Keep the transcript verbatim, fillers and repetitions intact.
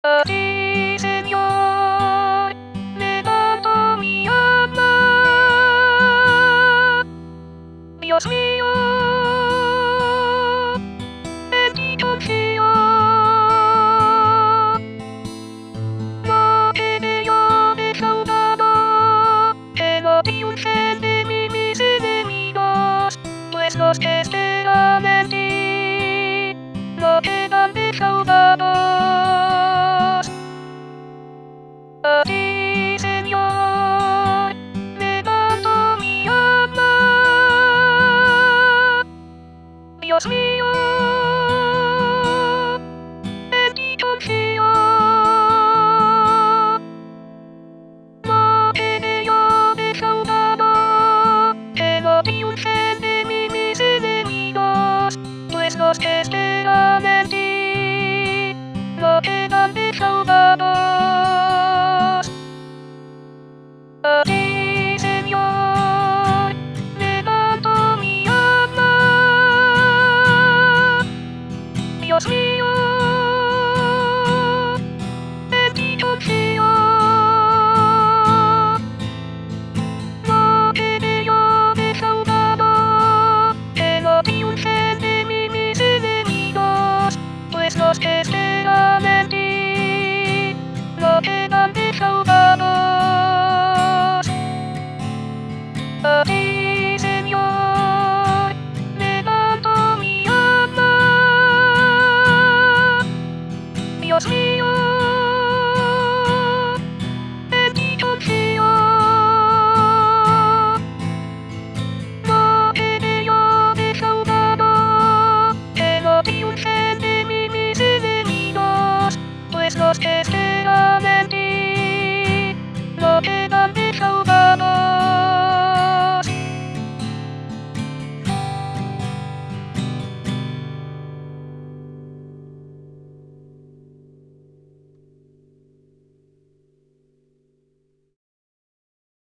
A ti, Señor, levanto mi alma. Dios mío, en ti confío. No te yo defraudado, que no triunfen de mí mis enemigos, pues los que esperan en ti no quedan defraudados. A ti, Señor, levanto mi alma. Dios mío, en ti confío. No quede yo defraudado, que no triunfen de mí mis enemigos, pues los que esperan en ti no quedan defraudados.